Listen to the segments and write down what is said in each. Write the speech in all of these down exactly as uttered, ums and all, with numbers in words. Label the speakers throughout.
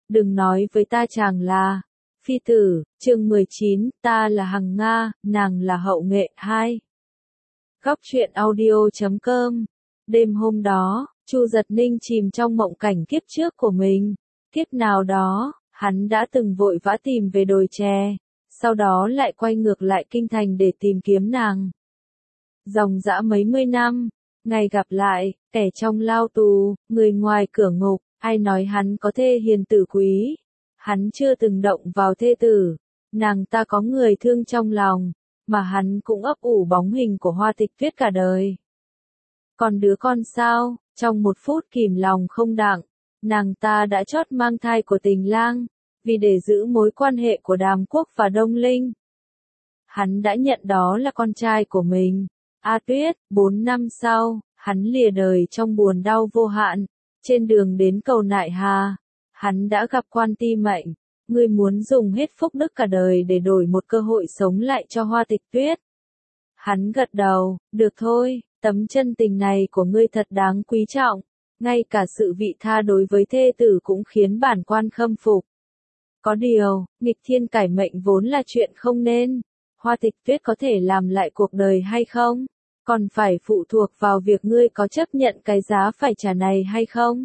Speaker 1: đừng nói với ta chàng là phi tử. Chương mười chín, ta là Hằng Nga, nàng là Hậu Nghệ. Hai. Góc truyện audio chấm com. Đêm hôm đó, Chu Giật Ninh chìm trong mộng cảnh kiếp trước của mình. Kiếp nào đó, hắn đã từng vội vã tìm về đồi chè, sau đó lại quay ngược lại kinh thành để tìm kiếm nàng. Dòng dã mấy mươi năm, ngày gặp lại, kẻ trong lao tù, người ngoài cửa ngục, ai nói hắn có thê hiền tử quý. Hắn chưa từng động vào thê tử, nàng ta có người thương trong lòng, mà hắn cũng ấp ủ bóng hình của Hoa Tịch Tuyết cả đời. Còn đứa con sao, trong một phút kìm lòng không đặng, nàng ta đã chót mang thai của Tình Lang, vì để giữ mối quan hệ của Đàm Quốc và Đông Linh. Hắn đã nhận đó là con trai của mình. A Tuyết, bốn năm sau, hắn lìa đời trong buồn đau vô hạn. Trên đường đến cầu Nại Hà, hắn đã gặp Quan Ti Mệnh. Ngươi muốn dùng hết phúc đức cả đời để đổi một cơ hội sống lại cho Hoa Tịch Tuyết. Hắn gật đầu, được thôi, tấm chân tình này của ngươi thật đáng quý trọng. Ngay cả sự vị tha đối với thê tử cũng khiến bản quan khâm phục. Có điều, nghịch thiên cải mệnh vốn là chuyện không nên. Hoa Tịch Tuyết có thể làm lại cuộc đời hay không? Còn phải phụ thuộc vào việc ngươi có chấp nhận cái giá phải trả này hay không?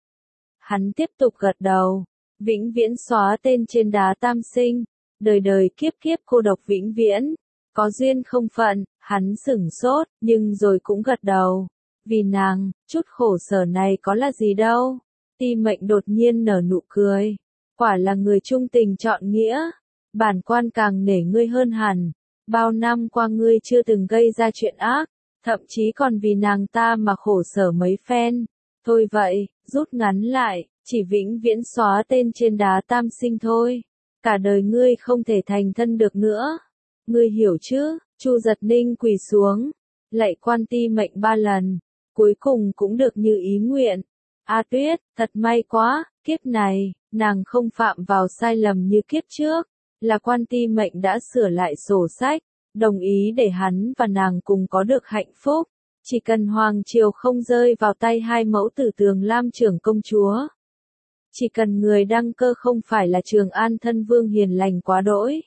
Speaker 1: Hắn tiếp tục gật đầu. Vĩnh viễn xóa tên trên đá tam sinh. Đời đời kiếp kiếp cô độc vĩnh viễn. Có duyên không phận, hắn sửng sốt, nhưng rồi cũng gật đầu. Vì nàng, chút khổ sở này có là gì đâu. Ti Mệnh đột nhiên nở nụ cười. Quả là người trung tình trọn nghĩa. Bản quan càng nể ngươi hơn hẳn. Bao năm qua ngươi chưa từng gây ra chuyện ác, thậm chí còn vì nàng ta mà khổ sở mấy phen. Thôi vậy, rút ngắn lại, chỉ vĩnh viễn xóa tên trên đá tam sinh thôi. Cả đời ngươi không thể thành thân được nữa. Ngươi hiểu chứ? Chu Giật Ninh quỳ xuống, lạy Quan Ti Mệnh ba lần, cuối cùng cũng được như ý nguyện. A Tuyết, thật may quá, kiếp này, nàng không phạm vào sai lầm như kiếp trước. Là Quan Ti Mệnh đã sửa lại sổ sách, đồng ý để hắn và nàng cùng có được hạnh phúc. Chỉ cần Hoàng Triều không rơi vào tay hai mẫu tử Tường Lam trưởng công chúa. Chỉ cần người đăng cơ không phải là Trường An thân vương hiền lành quá đỗi.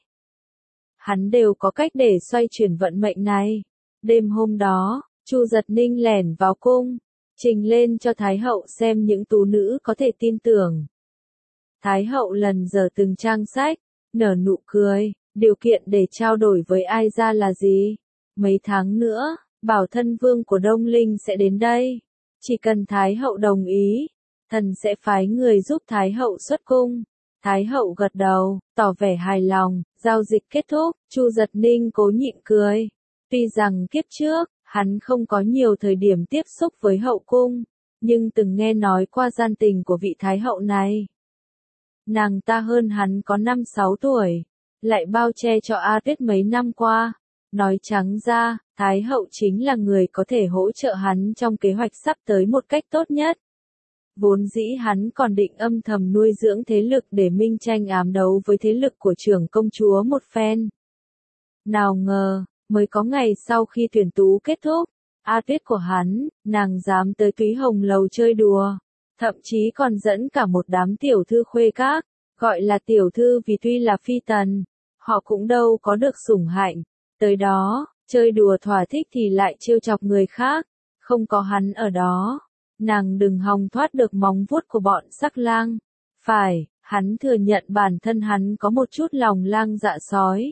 Speaker 1: Hắn đều có cách để xoay chuyển vận mệnh này. Đêm hôm đó, Chu Giật Ninh lẻn vào cung, trình lên cho Thái hậu xem những tú nữ có thể tin tưởng. Thái hậu lần giờ từng trang sách, nở nụ cười, điều kiện để trao đổi với ai ra là gì? Mấy tháng nữa, Bảo thân vương của Đông Linh sẽ đến đây. Chỉ cần Thái hậu đồng ý, thần sẽ phái người giúp Thái hậu xuất cung. Thái hậu gật đầu, tỏ vẻ hài lòng, giao dịch kết thúc, Chu Giật Ninh cố nhịn cười. Tuy rằng kiếp trước, hắn không có nhiều thời điểm tiếp xúc với hậu cung, nhưng từng nghe nói qua gian tình của vị Thái hậu này. Nàng ta hơn hắn có năm sáu tuổi, lại bao che cho A Tuyết mấy năm qua. Nói trắng ra, Thái hậu chính là người có thể hỗ trợ hắn trong kế hoạch sắp tới một cách tốt nhất. Vốn dĩ hắn còn định âm thầm nuôi dưỡng thế lực để minh tranh ám đấu với thế lực của trưởng công chúa một phen. Nào ngờ, mới có ngày sau khi tuyển tú kết thúc, A Tuyết của hắn, nàng dám tới Túy Hồng Lầu chơi đùa. Thậm chí còn dẫn cả một đám tiểu thư khuê các, gọi là tiểu thư vì tuy là phi tần, họ cũng đâu có được sủng hạnh. Tới đó, chơi đùa thỏa thích thì lại trêu chọc người khác, không có hắn ở đó, nàng đừng hòng thoát được móng vuốt của bọn sắc lang. Phải, hắn thừa nhận bản thân hắn có một chút lòng lang dạ sói.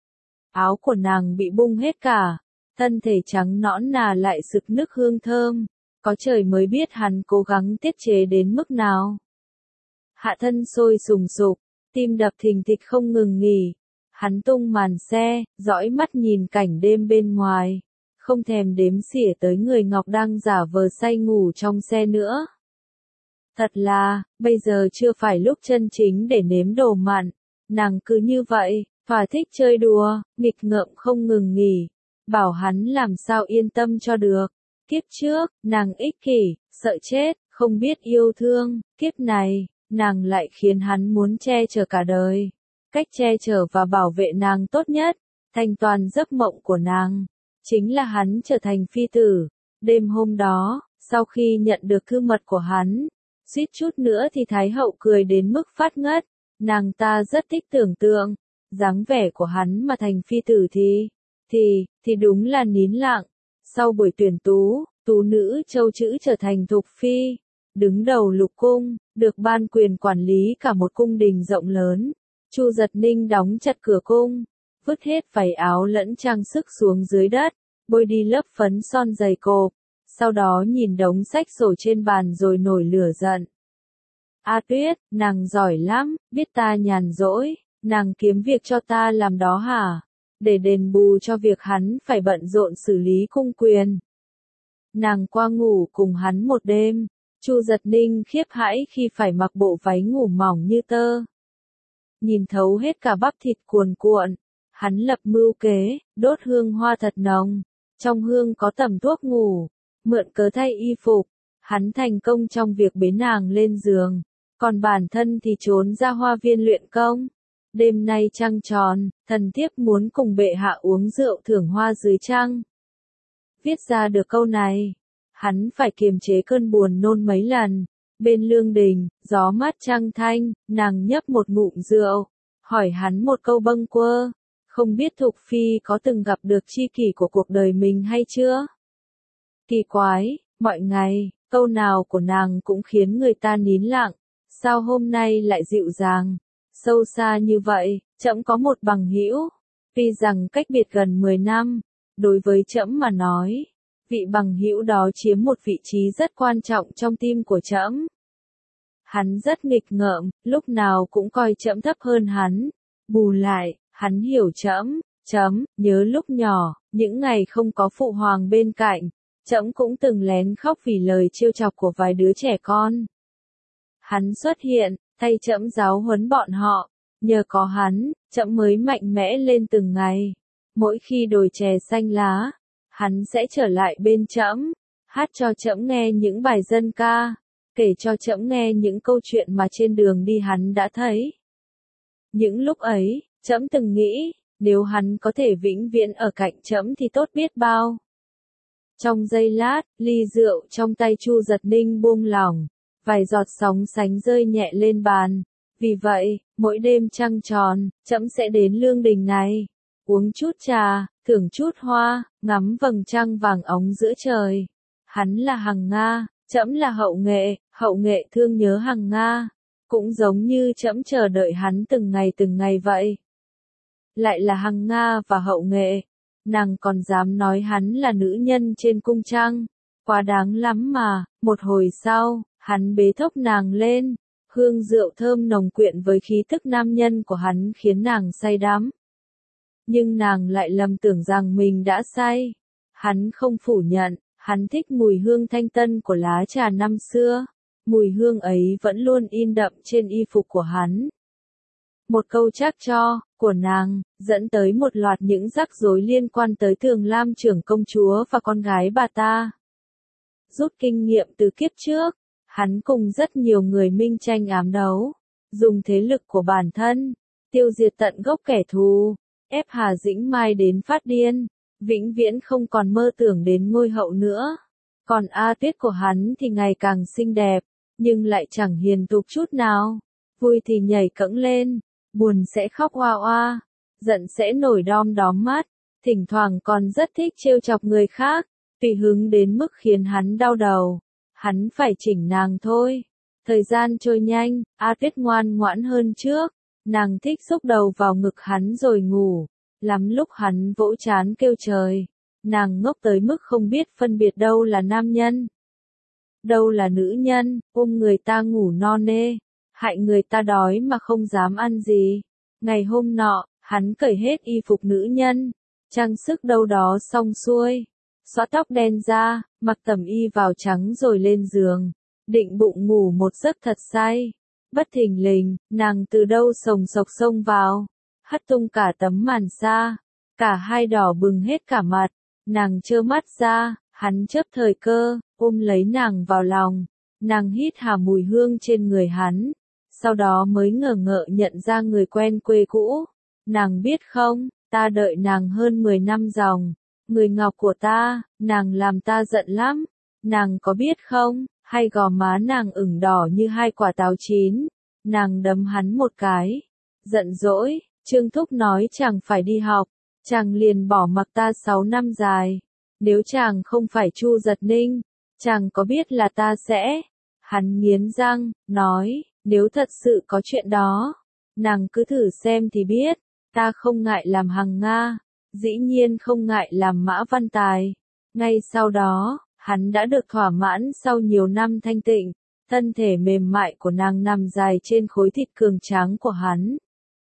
Speaker 1: Áo của nàng bị bung hết cả, thân thể trắng nõn nà lại sực nức hương thơm. Có trời mới biết hắn cố gắng tiết chế đến mức nào. Hạ thân sôi sùng sục, tim đập thình thịch không ngừng nghỉ. Hắn tung màn xe, dõi mắt nhìn cảnh đêm bên ngoài, không thèm đếm xỉa tới người Ngọc đang giả vờ say ngủ trong xe nữa. Thật là, bây giờ chưa phải lúc chân chính để nếm đồ mặn. Nàng cứ như vậy, thỏa thích chơi đùa, nghịch ngợm không ngừng nghỉ. Bảo hắn làm sao yên tâm cho được. Kiếp trước, nàng ích kỷ, sợ chết, không biết yêu thương. Kiếp này, nàng lại khiến hắn muốn che chở cả đời. Cách che chở và bảo vệ nàng tốt nhất, thành toàn giấc mộng của nàng, chính là hắn trở thành phi tử. Đêm hôm đó, sau khi nhận được thư mật của hắn, Suýt chút nữa thì Thái hậu cười đến mức phát ngất, nàng ta rất thích tưởng tượng, dáng vẻ của hắn mà thành phi tử thì, thì, thì đúng là nín lặng. Sau buổi tuyển tú, tú nữ châu chữ trở thành thục phi, đứng đầu lục cung, được ban quyền quản lý cả một cung đình rộng lớn. Chu Giật Ninh đóng chặt cửa cung, vứt hết váy áo lẫn trang sức xuống dưới đất, bôi đi lớp phấn son dày cộp, sau đó nhìn đống sách sổ trên bàn rồi nổi lửa giận. A Tuyết, nàng giỏi lắm, biết ta nhàn rỗi, nàng kiếm việc cho ta làm đó hả? Để đền bù cho việc hắn phải bận rộn xử lý cung quyền. Nàng qua ngủ cùng hắn một đêm, Chu Giật Ninh khiếp hãi khi phải mặc bộ váy ngủ mỏng như tơ. Nhìn thấu hết cả bắp thịt cuồn cuộn, hắn lập mưu kế, đốt hương hoa thật nồng, trong hương có tẩm thuốc ngủ, mượn cớ thay y phục, hắn thành công trong việc bế nàng lên giường, còn bản thân thì trốn ra hoa viên luyện công. Đêm nay trăng tròn, thần thiếp muốn cùng bệ hạ uống rượu thưởng hoa dưới trăng. Viết ra được câu này, hắn phải kiềm chế cơn buồn nôn mấy lần. Bên lương đình, gió mát trăng thanh, nàng nhấp một ngụm rượu, hỏi hắn một câu bâng quơ, không biết Thục Phi có từng gặp được tri kỷ của cuộc đời mình hay chưa? Kỳ quái, mọi ngày, câu nào của nàng cũng khiến người ta nín lặng, sao hôm nay lại dịu dàng, sâu xa như vậy. Trẫm có một bằng hữu, tuy rằng cách biệt gần mười năm, đối với trẫm mà nói, vị bằng hữu đó chiếm một vị trí rất quan trọng trong tim của trẫm. Hắn rất nghịch ngợm, lúc nào cũng coi trẫm thấp hơn hắn, bù lại, hắn hiểu trẫm, chấm, nhớ lúc nhỏ, những ngày không có phụ hoàng bên cạnh, trẫm cũng từng lén khóc vì lời trêu chọc của vài đứa trẻ con. Hắn xuất hiện, thay trẫm giáo huấn bọn họ, nhờ có hắn, trẫm mới mạnh mẽ lên từng ngày. Mỗi khi đồi chè xanh lá, hắn sẽ trở lại bên trẫm, hát cho trẫm nghe những bài dân ca, kể cho trẫm nghe những câu chuyện mà trên đường đi hắn đã thấy. Những lúc ấy, trẫm từng nghĩ, nếu hắn có thể vĩnh viễn ở cạnh trẫm thì tốt biết bao. Trong giây lát, ly rượu trong tay Chu Giật Ninh buông lỏng, vài giọt sóng sánh rơi nhẹ lên bàn. Vì vậy, mỗi đêm trăng tròn, trẫm sẽ đến lương đình này, uống chút trà, thưởng chút hoa, ngắm vầng trăng vàng óng giữa trời. Hắn là Hằng Nga, trẫm là Hậu Nghệ, Hậu Nghệ thương nhớ Hằng Nga, cũng giống như trẫm chờ đợi hắn từng ngày từng ngày vậy. Lại là Hằng Nga và Hậu Nghệ, nàng còn dám nói hắn là nữ nhân trên cung trăng, quá đáng lắm mà. Một hồi sau, hắn bế thốc nàng lên, hương rượu thơm nồng quyện với khí tức nam nhân của hắn khiến nàng say đắm. Nhưng nàng lại lầm tưởng rằng mình đã say. Hắn không phủ nhận, hắn thích mùi hương thanh tân của lá trà năm xưa. Mùi hương ấy vẫn luôn in đậm trên y phục của hắn. Một câu trắc cho, của nàng, dẫn tới một loạt những rắc rối liên quan tới Thường Lam trưởng công chúa và con gái bà ta. Rút kinh nghiệm từ kiếp trước, hắn cùng rất nhiều người minh tranh ám đấu, dùng thế lực của bản thân, tiêu diệt tận gốc kẻ thù, ép Hà Dĩnh Mai đến phát điên, vĩnh viễn không còn mơ tưởng đến ngôi hậu nữa. Còn A Tuyết của hắn thì ngày càng xinh đẹp, nhưng lại chẳng hiền thục chút nào, vui thì nhảy cẫng lên, buồn sẽ khóc oa oa, giận sẽ nổi đom đóm mắt, thỉnh thoảng còn rất thích trêu chọc người khác, tùy hứng đến mức khiến hắn đau đầu. Hắn phải chỉnh nàng thôi. Thời gian trôi nhanh, A Tuyết ngoan ngoãn hơn trước, nàng thích xúc đầu vào ngực hắn rồi ngủ, lắm lúc hắn vỗ trán kêu trời, nàng ngốc tới mức không biết phân biệt đâu là nam nhân, đâu là nữ nhân, ôm người ta ngủ no nê, hại người ta đói mà không dám ăn gì. Ngày hôm nọ, hắn cởi hết y phục nữ nhân, trang sức đâu đó xong xuôi, xóa tóc đen ra, mặc tẩm y vào trắng rồi lên giường, định bụng ngủ một giấc thật say. Bất thình lình, nàng từ đâu sồng sộc xông vào, hất tung cả tấm màn sa, cả hai đỏ bừng hết cả mặt, nàng trơ mắt ra, hắn chớp thời cơ, ôm lấy nàng vào lòng, nàng hít hà mùi hương trên người hắn, sau đó mới ngờ ngợ nhận ra người quen quê cũ. Nàng biết không, ta đợi nàng hơn mười năm ròng, người ngọc của ta, nàng làm ta giận lắm, nàng có biết không, hai gò má nàng ửng đỏ như hai quả táo chín, nàng đấm hắn một cái, giận dỗi, Trương Thúc nói chàng phải đi học, chàng liền bỏ mặc ta sáu năm dài, nếu chàng không phải Chu Giật Ninh, chàng có biết là ta sẽ, hắn nghiến răng, nói, nếu thật sự có chuyện đó, nàng cứ thử xem thì biết, ta không ngại làm Hằng Nga, dĩ nhiên không ngại làm Mã Văn Tài. Ngay sau đó, hắn đã được thỏa mãn sau nhiều năm thanh tịnh, thân thể mềm mại của nàng nằm dài trên khối thịt cường tráng của hắn.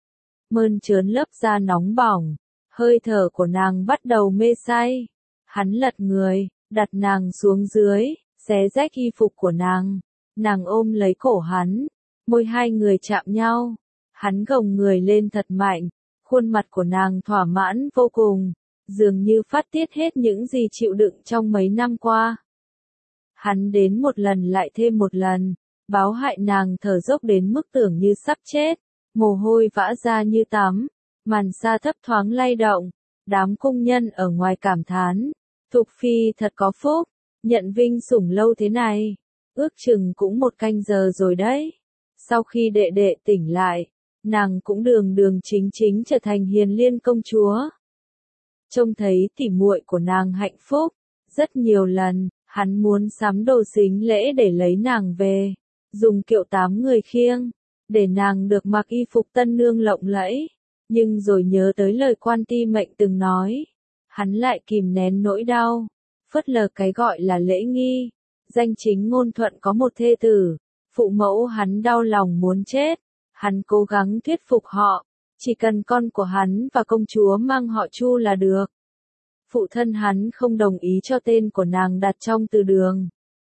Speaker 1: Mơn trớn lớp da nóng bỏng, hơi thở của nàng bắt đầu mê say. Hắn lật người, đặt nàng xuống dưới, xé rách y phục của nàng. Nàng ôm lấy cổ hắn, môi hai người chạm nhau. Hắn gồng người lên thật mạnh, khuôn mặt của nàng thỏa mãn vô cùng, dường như phát tiết hết những gì chịu đựng trong mấy năm qua. Hắn đến một lần lại thêm một lần, báo hại nàng thở dốc đến mức tưởng như sắp chết, mồ hôi vã ra như tắm, màn sa thấp thoáng lay động, đám cung nhân ở ngoài cảm thán, Thục Phi thật có phúc, nhận vinh sủng lâu thế này, ước chừng cũng một canh giờ rồi đấy. Sau khi đệ đệ tỉnh lại, nàng cũng đường đường chính chính trở thành Hiền Liên công chúa. Trông thấy tỉ muội của nàng hạnh phúc, rất nhiều lần, hắn muốn sắm đồ sính lễ để lấy nàng về, dùng kiệu tám người khiêng, để nàng được mặc y phục tân nương lộng lẫy, nhưng rồi nhớ tới lời Quan Ti Mệnh từng nói, hắn lại kìm nén nỗi đau, phớt lờ cái gọi là lễ nghi. Danh chính ngôn thuận có một thê tử, phụ mẫu hắn đau lòng muốn chết, hắn cố gắng thuyết phục họ, chỉ cần con của hắn và công chúa mang họ Chu là được. Phụ thân hắn không đồng ý cho tên của nàng đặt trong từ đường.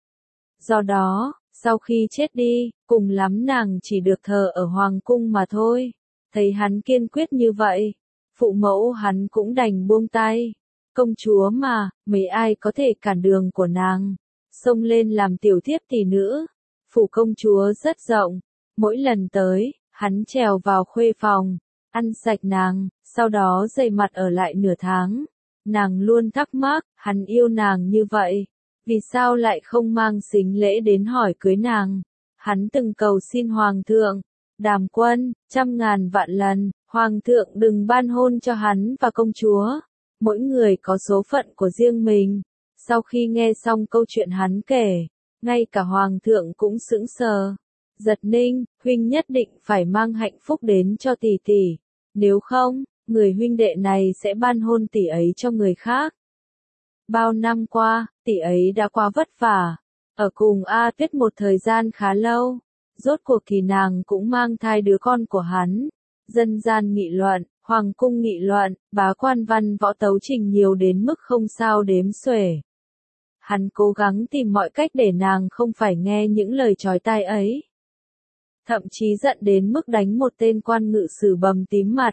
Speaker 1: Do đó, sau khi chết đi, cùng lắm nàng chỉ được thờ ở hoàng cung mà thôi. Thấy hắn kiên quyết như vậy, phụ mẫu hắn cũng đành buông tay. Công chúa mà, mấy ai có thể cản đường của nàng, xông lên làm tiểu thiếp tỷ nữ. Phủ công chúa rất rộng, mỗi lần tới, hắn trèo vào khuê phòng, ăn sạch nàng, sau đó dày mặt ở lại nửa tháng. Nàng luôn thắc mắc, hắn yêu nàng như vậy, vì sao lại không mang sính lễ đến hỏi cưới nàng. Hắn từng cầu xin hoàng thượng, Đàm Quân, trăm ngàn vạn lần, hoàng thượng đừng ban hôn cho hắn và công chúa. Mỗi người có số phận của riêng mình. Sau khi nghe xong câu chuyện hắn kể, ngay cả hoàng thượng cũng sững sờ. Giật Ninh, huynh nhất định phải mang hạnh phúc đến cho tỷ tỷ, nếu không, người huynh đệ này sẽ ban hôn tỷ ấy cho người khác. Bao năm qua, tỷ ấy đã quá vất vả, ở cùng A Tuyết một thời gian khá lâu, rốt cuộc thì nàng cũng mang thai đứa con của hắn. Dân gian nghị luận, hoàng cung nghị luận, bá quan văn võ tấu trình nhiều đến mức không sao đếm xuể. Hắn cố gắng tìm mọi cách để nàng không phải nghe những lời chói tai ấy. Thậm chí giận đến mức đánh một tên quan ngự sử bầm tím mặt.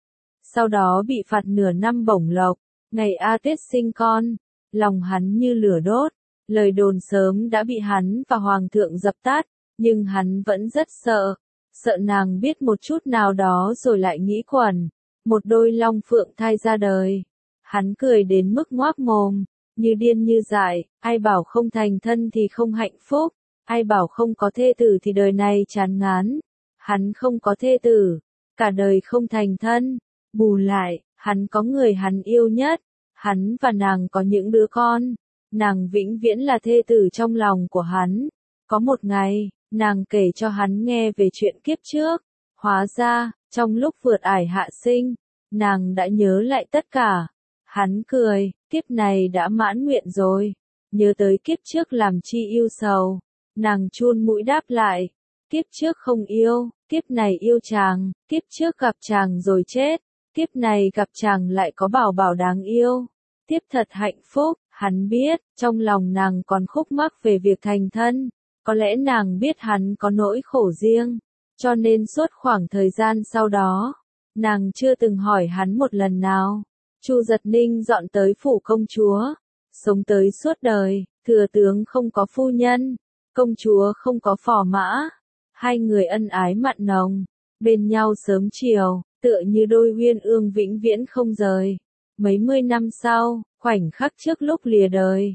Speaker 1: Sau đó bị phạt nửa năm bổng lộc, ngày A Tuyết sinh con, lòng hắn như lửa đốt. Lời đồn sớm đã bị hắn và hoàng thượng dập tắt, nhưng hắn vẫn rất sợ. Sợ nàng biết một chút nào đó rồi lại nghĩ quẩn. Một đôi long phượng thai ra đời. Hắn cười đến mức ngoác mồm, như điên như dại, ai bảo không thành thân thì không hạnh phúc, ai bảo không có thê tử thì đời này chán ngán. Hắn không có thê tử, cả đời không thành thân, bù lại, hắn có người hắn yêu nhất, hắn và nàng có những đứa con, nàng vĩnh viễn là thê tử trong lòng của hắn. Có một ngày, nàng kể cho hắn nghe về chuyện kiếp trước, hóa ra, trong lúc vượt ải hạ sinh, nàng đã nhớ lại tất cả. Hắn cười, kiếp này đã mãn nguyện rồi, nhớ tới kiếp trước làm chi yêu sầu. Nàng chun mũi đáp lại, kiếp trước không yêu, kiếp này yêu chàng, kiếp trước gặp chàng rồi chết, kiếp này gặp chàng lại có bảo bảo đáng yêu. Tiếp thật hạnh phúc. Hắn biết, trong lòng nàng còn khúc mắc về việc thành thân, có lẽ nàng biết hắn có nỗi khổ riêng, cho nên suốt khoảng thời gian sau đó, nàng chưa từng hỏi hắn một lần nào. Chu Giật Ninh dọn tới phủ công chúa, sống tới suốt đời, thừa tướng không có phu nhân, công chúa không có phò mã, hai người ân ái mặn nồng, bên nhau sớm chiều, tựa như đôi uyên ương vĩnh viễn không rời. Mấy mươi năm sau, khoảnh khắc trước lúc lìa đời,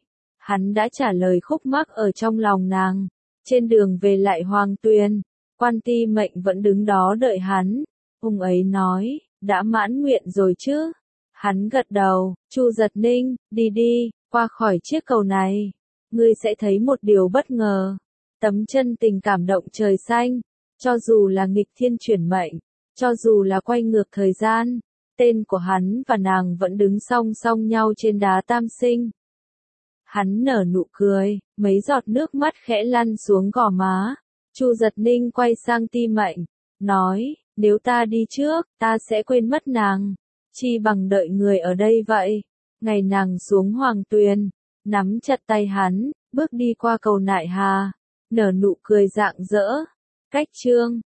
Speaker 1: hắn đã trả lời khúc mắc ở trong lòng nàng. Trên đường về lại Hoàng Tuyền, Quan Ti Mệnh vẫn đứng đó đợi hắn. Ông ấy nói, đã mãn nguyện rồi chứ? Hắn gật đầu. Chu Giật Ninh, đi đi, qua khỏi chiếc cầu này. Ngươi sẽ thấy một điều bất ngờ. Tấm chân tình cảm động trời xanh. Cho dù là nghịch thiên chuyển mệnh, cho dù là quay ngược thời gian, tên của hắn và nàng vẫn đứng song song nhau trên đá tam sinh. Hắn nở nụ cười, mấy giọt nước mắt khẽ lăn xuống gò má. Chu Giật Ninh quay sang Ti Mệnh, nói, nếu ta đi trước, ta sẽ quên mất nàng. Chi bằng đợi người ở đây vậy. Ngày nàng xuống Hoàng Tuyền, nắm chặt tay hắn, bước đi qua cầu Nại Hà, nở nụ cười rạng rỡ. Cách chương